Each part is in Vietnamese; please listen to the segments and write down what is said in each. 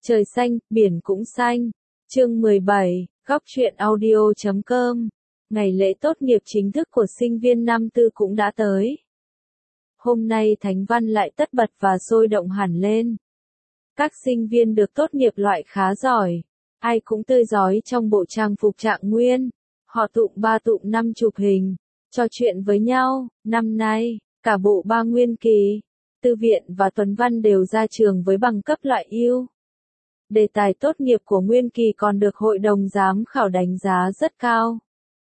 Trời xanh, biển cũng xanh. Chương 17, góc truyện audio.com. Ngày lễ tốt nghiệp chính thức của sinh viên năm tư cũng đã tới. Hôm nay Thánh Văn lại tất bật và sôi động hẳn lên. Các sinh viên được tốt nghiệp loại khá giỏi. Ai cũng tươi rói trong bộ trang phục trạng nguyên. Họ tụm ba tụm năm chụp hình, trò chuyện với nhau. Năm nay, cả bộ ba Nguyên Kỳ, Tư Viện và Tuấn Văn đều ra trường với bằng cấp loại ưu. Đề tài tốt nghiệp của Nguyên Kỳ còn được hội đồng giám khảo đánh giá rất cao.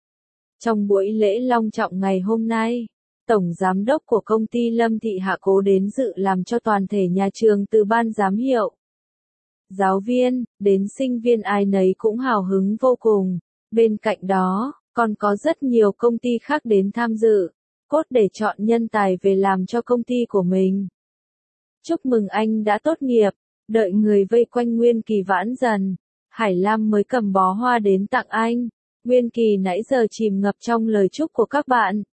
Trong buổi lễ long trọng ngày hôm nay, Tổng Giám đốc của công ty Lâm Thị Hạ Cố đến dự làm cho toàn thể nhà trường từ ban giám hiệu, giáo viên, đến sinh viên ai nấy cũng hào hứng vô cùng. Bên cạnh đó, còn có rất nhiều công ty khác đến tham dự, cốt để chọn nhân tài về làm cho công ty của mình. Chúc mừng anh đã tốt nghiệp. Đợi người vây quanh Nguyên Kỳ vãn dần, Hải Lam mới cầm bó hoa đến tặng anh. Nguyên Kỳ nãy giờ chìm ngập trong lời chúc của các bạn.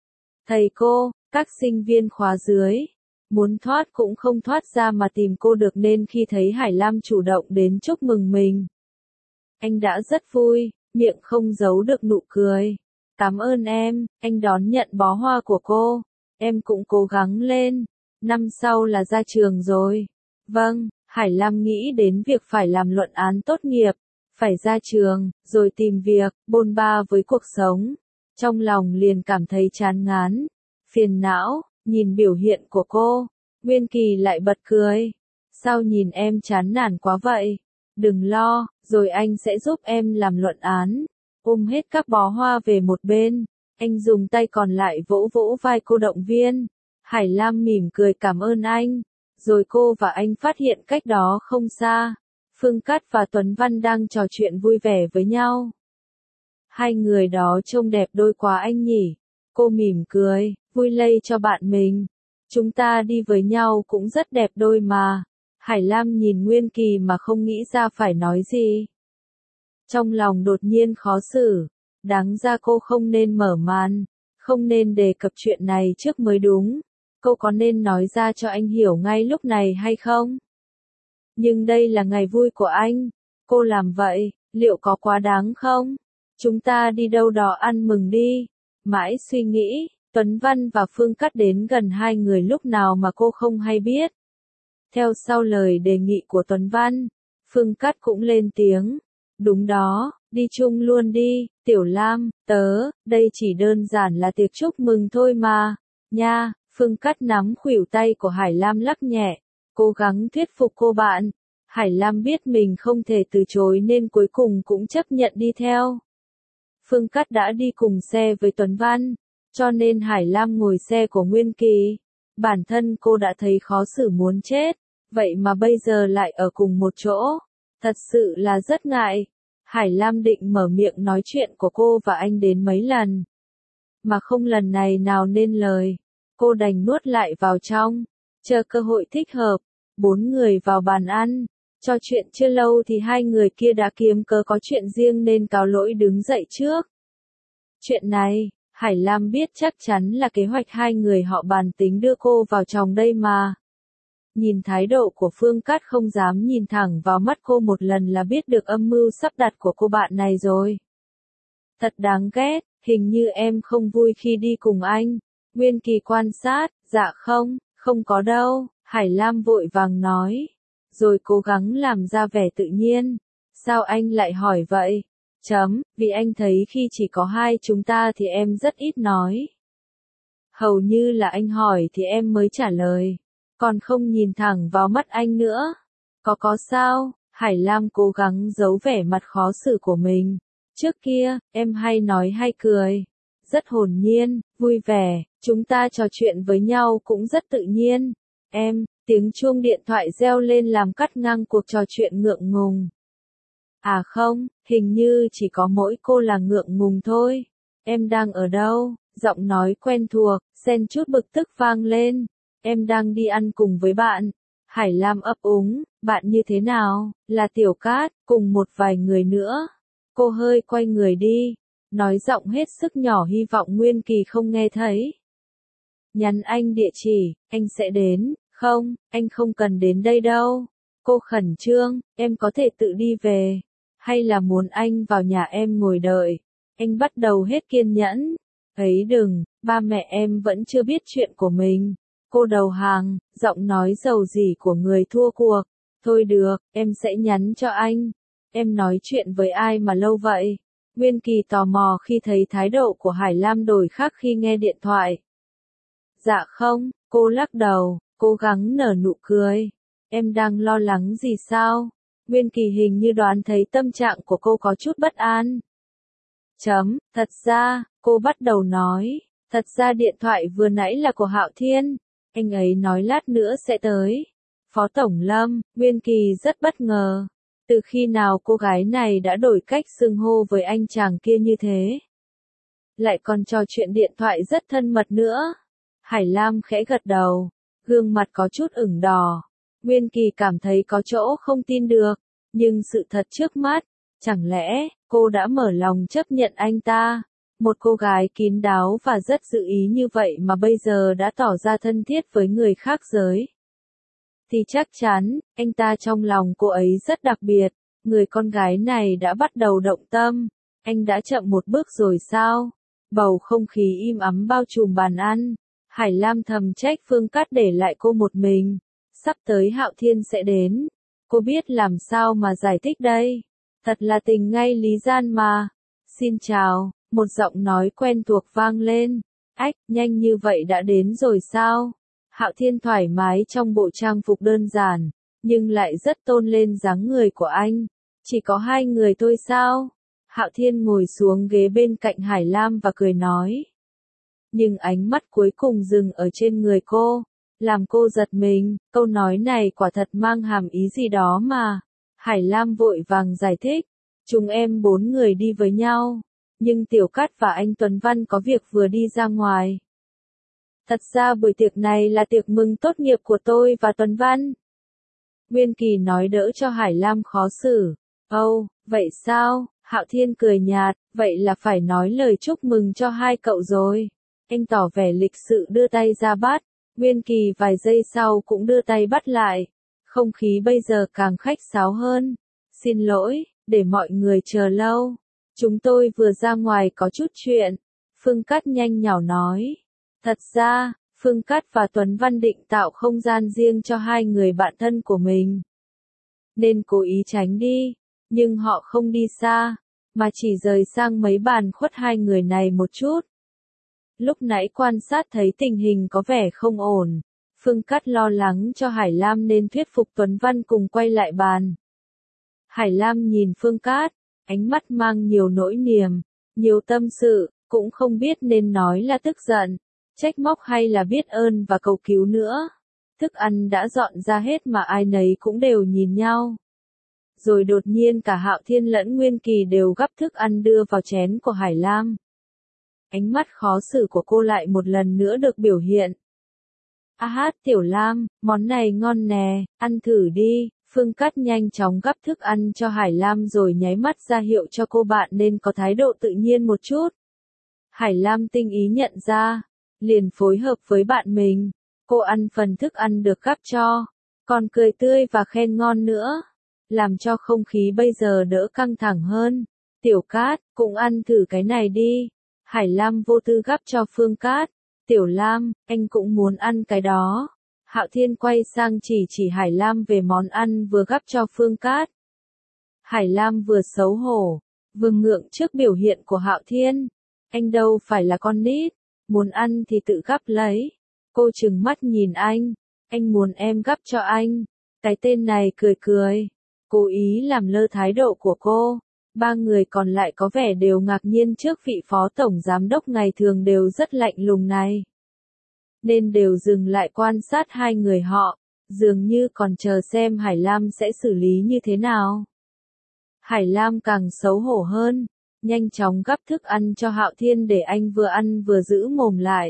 Thầy cô, các sinh viên khóa dưới, muốn thoát cũng không thoát ra mà tìm cô được nên khi thấy Hải Lam chủ động đến chúc mừng mình, anh đã rất vui, miệng không giấu được nụ cười. Cảm ơn em, anh đón nhận bó hoa của cô. Em cũng cố gắng lên, năm sau là ra trường rồi. Vâng. Hải Lam nghĩ đến việc phải làm luận án tốt nghiệp, phải ra trường, rồi tìm việc, bôn ba với cuộc sống. Trong lòng liền cảm thấy chán ngán, phiền não, nhìn biểu hiện của cô, Nguyên Kỳ lại bật cười. Sao nhìn em chán nản quá vậy? Đừng lo, rồi anh sẽ giúp em làm luận án. Ôm hết các bó hoa về một bên, anh dùng tay còn lại vỗ vỗ vai cô động viên. Hải Lam mỉm cười cảm ơn anh. Rồi cô và anh phát hiện cách đó không xa, Phương Cát và Tuấn Văn đang trò chuyện vui vẻ với nhau. Hai người đó trông đẹp đôi quá anh nhỉ. Cô mỉm cười, vui lây cho bạn mình. Chúng ta đi với nhau cũng rất đẹp đôi mà. Hải Lam nhìn Nguyên Kỳ mà không nghĩ ra phải nói gì. Trong lòng đột nhiên khó xử. Đáng ra cô không nên mở màn, không nên đề cập chuyện này trước mới đúng. Cô có nên nói ra cho anh hiểu ngay lúc này hay không? Nhưng đây là ngày vui của anh. Cô làm vậy, liệu có quá đáng không? Chúng ta đi đâu đó ăn mừng đi. Mãi suy nghĩ, Tuấn Văn và Phương Cát đến gần hai người lúc nào mà cô không hay biết. Theo sau lời đề nghị của Tuấn Văn, Phương Cát cũng lên tiếng. Đúng đó, đi chung luôn đi, Tiểu Lam, đây chỉ đơn giản là tiệc chúc mừng thôi mà. Nha. Phương Cát nắm khuỷu tay của Hải Lam lắc nhẹ, cố gắng thuyết phục cô bạn. Hải Lam biết mình không thể từ chối nên cuối cùng cũng chấp nhận đi theo. Phương Cát đã đi cùng xe với Tuấn Văn, cho nên Hải Lam ngồi xe của Nguyên Kỳ. Bản thân cô đã thấy khó xử muốn chết, vậy mà bây giờ lại ở cùng một chỗ. Thật sự là rất ngại. Hải Lam định mở miệng nói chuyện của cô và anh đến mấy lần, mà không lần này nào nên lời. Cô đành nuốt lại vào trong, chờ cơ hội thích hợp. Bốn người vào bàn ăn, trò chuyện chưa lâu thì hai người kia đã kiếm cớ có chuyện riêng nên cáo lỗi đứng dậy trước. Chuyện này, Hải Lam biết chắc chắn là kế hoạch hai người họ bàn tính đưa cô vào chòng đây mà. Nhìn thái độ của Phương Cát không dám nhìn thẳng vào mắt cô một lần là biết được âm mưu sắp đặt của cô bạn này rồi. Thật đáng ghét, hình như em không vui khi đi cùng anh. Nguyên Kỳ quan sát, dạ không có đâu, Hải Lam vội vàng nói, rồi cố gắng làm ra vẻ tự nhiên. Sao anh lại hỏi vậy? Vì anh thấy khi chỉ có hai chúng ta thì em rất ít nói. Hầu như là anh hỏi thì em mới trả lời, còn không nhìn thẳng vào mắt anh nữa. Có sao? Hải Lam cố gắng giấu vẻ mặt khó xử của mình. Trước kia, em hay nói hay cười. Rất hồn nhiên, vui vẻ, chúng ta trò chuyện với nhau cũng rất tự nhiên. Tiếng chuông điện thoại reo lên làm cắt ngang cuộc trò chuyện ngượng ngùng. À không, hình như chỉ có mỗi cô là ngượng ngùng thôi. Em đang ở đâu? Giọng nói quen thuộc, xen chút bực tức vang lên. Em đang đi ăn cùng với bạn. Hải Lam ấp úng, bạn như thế nào? Là Tiểu Cát, cùng một vài người nữa. Cô hơi quay người đi, nói giọng hết sức nhỏ hy vọng Nguyên Kỳ không nghe thấy. Nhắn anh địa chỉ, anh sẽ đến. Không, anh không cần đến đây đâu. Cô khẩn trương, em có thể tự đi về, hay là muốn anh vào nhà em ngồi đợi? Anh bắt đầu hết kiên nhẫn. Ấy đừng, ba mẹ em vẫn chưa biết chuyện của mình. Cô đầu hàng, giọng nói dầu dỉ của người thua cuộc. Thôi được, em sẽ nhắn cho anh. Em nói chuyện với ai mà lâu vậy? Nguyên Kỳ tò mò khi thấy thái độ của Hải Lam đổi khác khi nghe điện thoại. Dạ không, cô lắc đầu, cố gắng nở nụ cười. Em đang lo lắng gì sao? Nguyên Kỳ hình như đoán thấy tâm trạng của cô có chút bất an. Thật ra, cô bắt đầu nói, thật ra điện thoại vừa nãy là của Hạo Thiên, anh ấy nói lát nữa sẽ tới. Phó Tổng Lâm, Nguyên Kỳ rất bất ngờ. Từ khi nào cô gái này đã đổi cách xưng hô với anh chàng kia như thế? Lại còn trò chuyện điện thoại rất thân mật nữa. Hải Lam khẽ gật đầu, gương mặt có chút ửng đỏ. Nguyên Kỳ cảm thấy có chỗ không tin được, nhưng sự thật trước mắt, chẳng lẽ cô đã mở lòng chấp nhận anh ta? Một cô gái kín đáo và rất dự ý như vậy mà bây giờ đã tỏ ra thân thiết với người khác giới. Thì chắc chắn, anh ta trong lòng cô ấy rất đặc biệt, người con gái này đã bắt đầu động tâm. Anh đã chậm một bước rồi sao? Bầu không khí im ắng bao trùm bàn ăn. Hải Lam thầm trách Phương Cát để lại cô một mình. Sắp tới Hạo Thiên sẽ đến. Cô biết làm sao mà giải thích đây. Thật là tình ngay lý gian mà. Xin chào, một giọng nói quen thuộc vang lên. Ách, nhanh như vậy đã đến rồi sao? Hạo Thiên thoải mái trong bộ trang phục đơn giản, nhưng lại rất tôn lên dáng người của anh. Chỉ có hai người thôi sao? Hạo Thiên ngồi xuống ghế bên cạnh Hải Lam và cười nói. Nhưng ánh mắt cuối cùng dừng ở trên người cô, làm cô giật mình, câu nói này quả thật mang hàm ý gì đó mà. Hải Lam vội vàng giải thích, chúng em 4 người đi với nhau, nhưng Tiểu Cát và anh Tuấn Văn có việc vừa đi ra ngoài. Thật ra buổi tiệc này là tiệc mừng tốt nghiệp của tôi và Tuấn Văn. Nguyên Kỳ nói đỡ cho Hải Lam khó xử. Âu, vậy sao? Hạo Thiên cười nhạt, vậy là phải nói lời chúc mừng cho hai cậu rồi. Anh tỏ vẻ lịch sự đưa tay ra bắt, Nguyên Kỳ vài giây sau cũng đưa tay bắt lại. Không khí bây giờ càng khách sáo hơn. Xin lỗi, để mọi người chờ lâu. Chúng tôi vừa ra ngoài có chút chuyện. Phương Cát nhanh nhảu nói. Thật ra, Phương Cát và Tuấn Văn định tạo không gian riêng cho hai người bạn thân của mình. Nên cố ý tránh đi, nhưng họ không đi xa, mà chỉ rời sang mấy bàn khuất hai người này một chút. Lúc nãy quan sát thấy tình hình có vẻ không ổn, Phương Cát lo lắng cho Hải Lam nên thuyết phục Tuấn Văn cùng quay lại bàn. Hải Lam nhìn Phương Cát, ánh mắt mang nhiều nỗi niềm, nhiều tâm sự, cũng không biết nên nói là tức giận, trách móc hay là biết ơn và cầu cứu nữa. Thức ăn đã dọn ra hết mà ai nấy cũng đều nhìn nhau. Rồi đột nhiên cả Hạo Thiên lẫn Nguyên Kỳ đều gắp thức ăn đưa vào chén của Hải Lam. Ánh mắt khó xử của cô lại một lần nữa được biểu hiện. A hát Tiểu Lam, món này ngon nè, ăn thử đi. Phương Cát nhanh chóng gắp thức ăn cho Hải Lam rồi nháy mắt ra hiệu cho cô bạn nên có thái độ tự nhiên một chút. Hải Lam tinh ý nhận ra, liền phối hợp với bạn mình. Cô ăn phần thức ăn được gắp cho, còn cười tươi và khen ngon nữa, làm cho không khí bây giờ đỡ căng thẳng hơn. Tiểu Cát, cũng ăn thử cái này đi. Hải Lam vô tư gắp cho Phương Cát. Tiểu Lam, anh cũng muốn ăn cái đó. Hạo Thiên quay sang chỉ Hải Lam về món ăn vừa gắp cho Phương Cát. Hải Lam vừa xấu hổ, vừa ngượng trước biểu hiện của Hạo Thiên. Anh đâu phải là con nít, muốn ăn thì tự gắp lấy. Cô trừng mắt nhìn anh muốn em gắp cho anh. Cái tên này cười cười, cố ý làm lơ thái độ của cô. Ba người còn lại có vẻ đều ngạc nhiên trước vị phó tổng giám đốc ngày thường đều rất lạnh lùng này. Nên đều dừng lại quan sát hai người họ, dường như còn chờ xem Hải Lam sẽ xử lý như thế nào. Hải Lam càng xấu hổ hơn, nhanh chóng gắp thức ăn cho Hạo Thiên để anh vừa ăn vừa giữ mồm lại.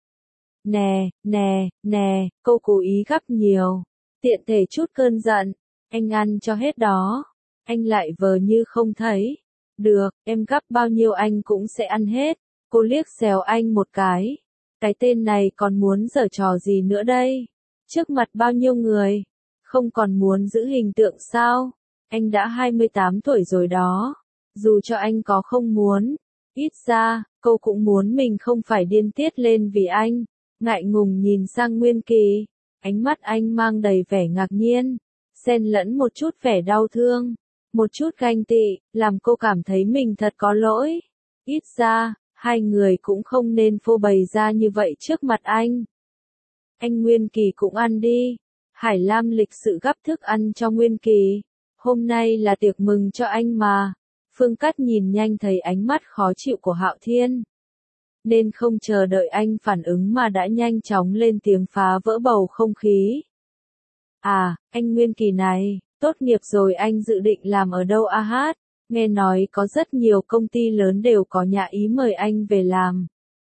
Nè, cô cố ý gắp nhiều, tiện thể chút cơn giận, anh ăn cho hết đó. Anh lại vờ như không thấy. Được, em gắp bao nhiêu anh cũng sẽ ăn hết. Cô liếc xéo anh một cái. Cái tên này còn muốn giở trò gì nữa đây? Trước mặt bao nhiêu người? Không còn muốn giữ hình tượng sao? Anh đã 28 tuổi rồi đó. Dù cho anh có không muốn, ít ra, cô cũng muốn mình không phải điên tiết lên vì anh. Ngại ngùng nhìn sang Nguyên Kỳ, ánh mắt anh mang đầy vẻ ngạc nhiên, xen lẫn một chút vẻ đau thương, một chút ganh tị, làm cô cảm thấy mình thật có lỗi. Ít ra, hai người cũng không nên phô bày ra như vậy trước mặt anh. Anh Nguyên Kỳ cũng ăn đi. Hải Lam lịch sự gắp thức ăn cho Nguyên Kỳ. Hôm nay là tiệc mừng cho anh mà. Phương Cát nhìn nhanh thấy ánh mắt khó chịu của Hạo Thiên, nên không chờ đợi anh phản ứng mà đã nhanh chóng lên tiếng phá vỡ bầu không khí. À, anh Nguyên Kỳ này, tốt nghiệp rồi anh dự định làm ở đâu a hát? Nghe nói có rất nhiều công ty lớn đều có nhà ý mời anh về làm.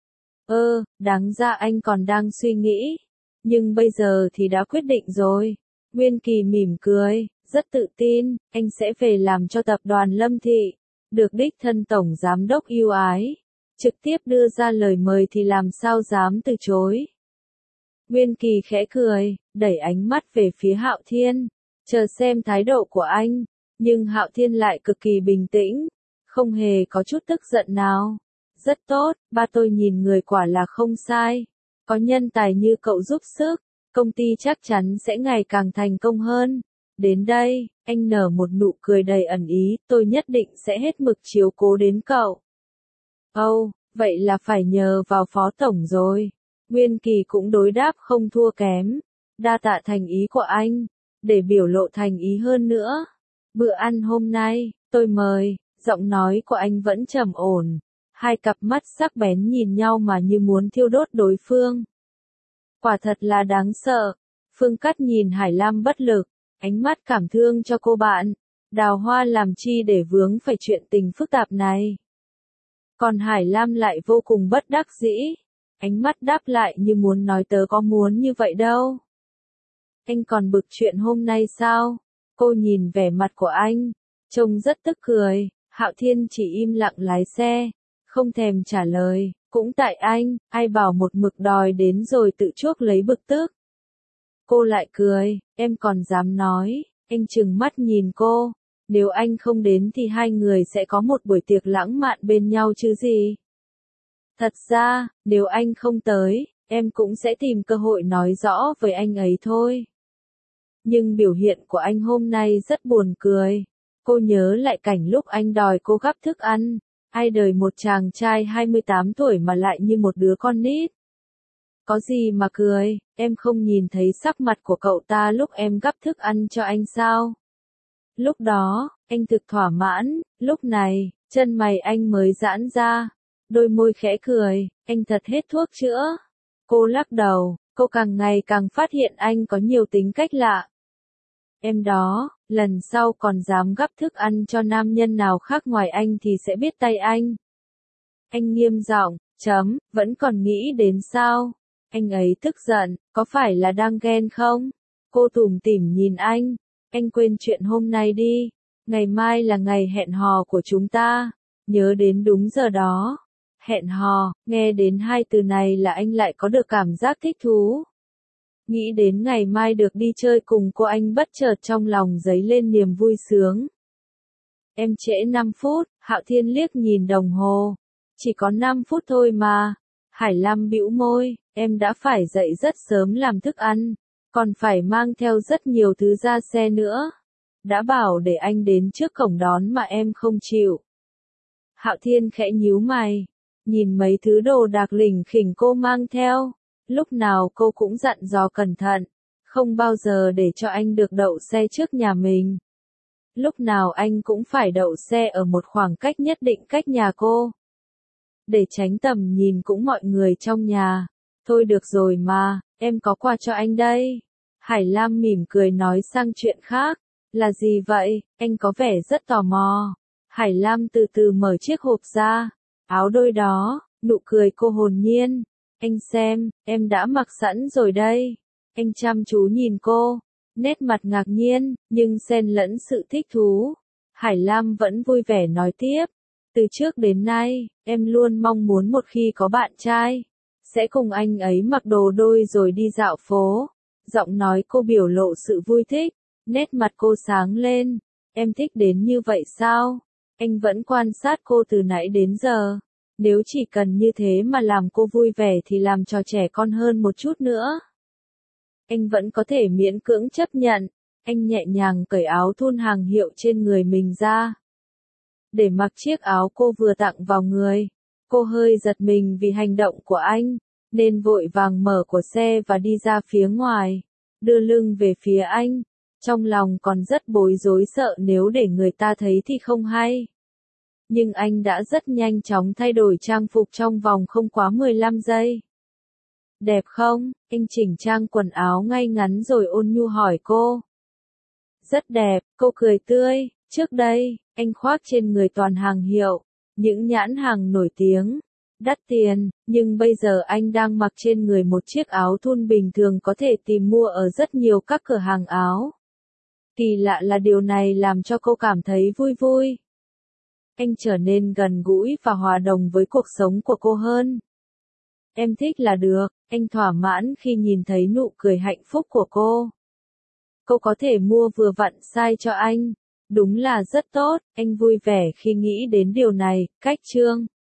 Đáng ra anh còn đang suy nghĩ. Nhưng bây giờ thì đã quyết định rồi. Nguyên Kỳ mỉm cười, rất tự tin, anh sẽ về làm cho tập đoàn Lâm Thị. Được đích thân tổng giám đốc yêu ái. Trực tiếp đưa ra lời mời thì làm sao dám từ chối. Nguyên Kỳ khẽ cười, đẩy ánh mắt về phía Hạo Thiên, chờ xem thái độ của anh. Nhưng Hạo Thiên lại cực kỳ bình tĩnh, không hề có chút tức giận nào. Rất tốt, ba tôi nhìn người quả là không sai. Có nhân tài như cậu giúp sức, công ty chắc chắn sẽ ngày càng thành công hơn. Đến đây, anh nở một nụ cười đầy ẩn ý, tôi nhất định sẽ hết mực chiếu cố đến cậu. Vậy là phải nhờ vào Phó Tổng rồi. Nguyên Kỳ cũng đối đáp không thua kém. Đa tạ thành ý của anh, để biểu lộ thành ý hơn nữa. Bữa ăn hôm nay, tôi mời, giọng nói của anh vẫn trầm ổn. Hai cặp mắt sắc bén nhìn nhau mà như muốn thiêu đốt đối phương. Quả thật là đáng sợ. Phương Cát nhìn Hải Lam bất lực, ánh mắt cảm thương cho cô bạn. Đào Hoa làm chi để vướng phải chuyện tình phức tạp này. Còn Hải Lam lại vô cùng bất đắc dĩ. Ánh mắt đáp lại như muốn nói tớ có muốn như vậy đâu. Anh còn bực chuyện hôm nay sao? Cô nhìn vẻ mặt của anh, trông rất tức cười. Hạo Thiên chỉ im lặng lái xe, không thèm trả lời. Cũng tại anh, ai bảo một mực đòi đến rồi tự chuốc lấy bực tức. Cô lại cười, em còn dám nói. Anh trừng mắt nhìn cô. Nếu anh không đến thì hai người sẽ có một buổi tiệc lãng mạn bên nhau chứ gì. Thật ra, nếu anh không tới, em cũng sẽ tìm cơ hội nói rõ với anh ấy thôi. Nhưng biểu hiện của anh hôm nay rất buồn cười. Cô nhớ lại cảnh lúc anh đòi cô gắp thức ăn. Ai đời một chàng trai 28 tuổi mà lại như một đứa con nít. Có gì mà cười, em không nhìn thấy sắc mặt của cậu ta lúc em gắp thức ăn cho anh sao? Lúc đó, anh thực thỏa mãn, lúc này, chân mày anh mới giãn ra. Đôi môi khẽ cười, anh thật hết thuốc chữa. Cô lắc đầu, cô càng ngày càng phát hiện anh có nhiều tính cách lạ. Em đó, lần sau còn dám gắp thức ăn cho nam nhân nào khác ngoài anh thì sẽ biết tay anh. Anh nghiêm giọng, vẫn còn nghĩ đến sao? Anh ấy tức giận, có phải là đang ghen không? Cô tủm tỉm nhìn anh quên chuyện hôm nay đi. Ngày mai là ngày hẹn hò của chúng ta. Nhớ đến đúng giờ đó. Hẹn hò, nghe đến hai từ này là anh lại có được cảm giác thích thú. Nghĩ đến ngày mai được đi chơi cùng cô anh bất chợt trong lòng dấy lên niềm vui sướng. Em trễ 5 phút, Hạo Thiên liếc nhìn đồng hồ. Chỉ có 5 phút thôi mà. Hải Lam bĩu môi, em đã phải dậy rất sớm làm thức ăn. Còn phải mang theo rất nhiều thứ ra xe nữa. Đã bảo để anh đến trước cổng đón mà em không chịu. Hạo Thiên khẽ nhíu mày. Nhìn mấy thứ đồ đạc lỉnh khỉnh cô mang theo. Lúc nào cô cũng dặn dò cẩn thận. Không bao giờ để cho anh được đậu xe trước nhà mình. Lúc nào anh cũng phải đậu xe ở một khoảng cách nhất định cách nhà cô. Để tránh tầm nhìn cũng mọi người trong nhà. Thôi được rồi mà, em có quà cho anh đây. Hải Lam mỉm cười nói sang chuyện khác. Là gì vậy? Anh có vẻ rất tò mò. Hải Lam từ từ mở chiếc hộp ra. Áo đôi đó, nụ cười cô hồn nhiên. Anh xem, em đã mặc sẵn rồi đây. Anh chăm chú nhìn cô. Nét mặt ngạc nhiên, nhưng xen lẫn sự thích thú. Hải Lam vẫn vui vẻ nói tiếp. Từ trước đến nay, em luôn mong muốn một khi có bạn trai. Sẽ cùng anh ấy mặc đồ đôi rồi đi dạo phố. Giọng nói cô biểu lộ sự vui thích, nét mặt cô sáng lên. Em thích đến như vậy sao? Anh vẫn quan sát cô từ nãy đến giờ. Nếu chỉ cần như thế mà làm cô vui vẻ thì làm trò trẻ con hơn một chút nữa. Anh vẫn có thể miễn cưỡng chấp nhận. Anh nhẹ nhàng cởi áo thun hàng hiệu trên người mình ra. Để mặc chiếc áo cô vừa tặng vào người. Cô hơi giật mình vì hành động của anh, nên vội vàng mở cửa xe và đi ra phía ngoài, đưa lưng về phía anh. Trong lòng còn rất bối rối sợ nếu để người ta thấy thì không hay. Nhưng anh đã rất nhanh chóng thay đổi trang phục trong vòng không quá 15 giây. Đẹp không? Anh chỉnh trang quần áo ngay ngắn rồi ôn nhu hỏi cô. Rất đẹp, cô cười tươi. Trước đây, anh khoác trên người toàn hàng hiệu, những nhãn hàng nổi tiếng, đắt tiền, nhưng bây giờ anh đang mặc trên người một chiếc áo thun bình thường có thể tìm mua ở rất nhiều các cửa hàng áo. Kỳ lạ là điều này làm cho cô cảm thấy vui vui. Anh trở nên gần gũi và hòa đồng với cuộc sống của cô hơn. Em thích là được, anh thỏa mãn khi nhìn thấy nụ cười hạnh phúc của cô. Cô có thể mua vừa vặn size cho anh. Đúng là rất tốt, anh vui vẻ khi nghĩ đến điều này. Cách chương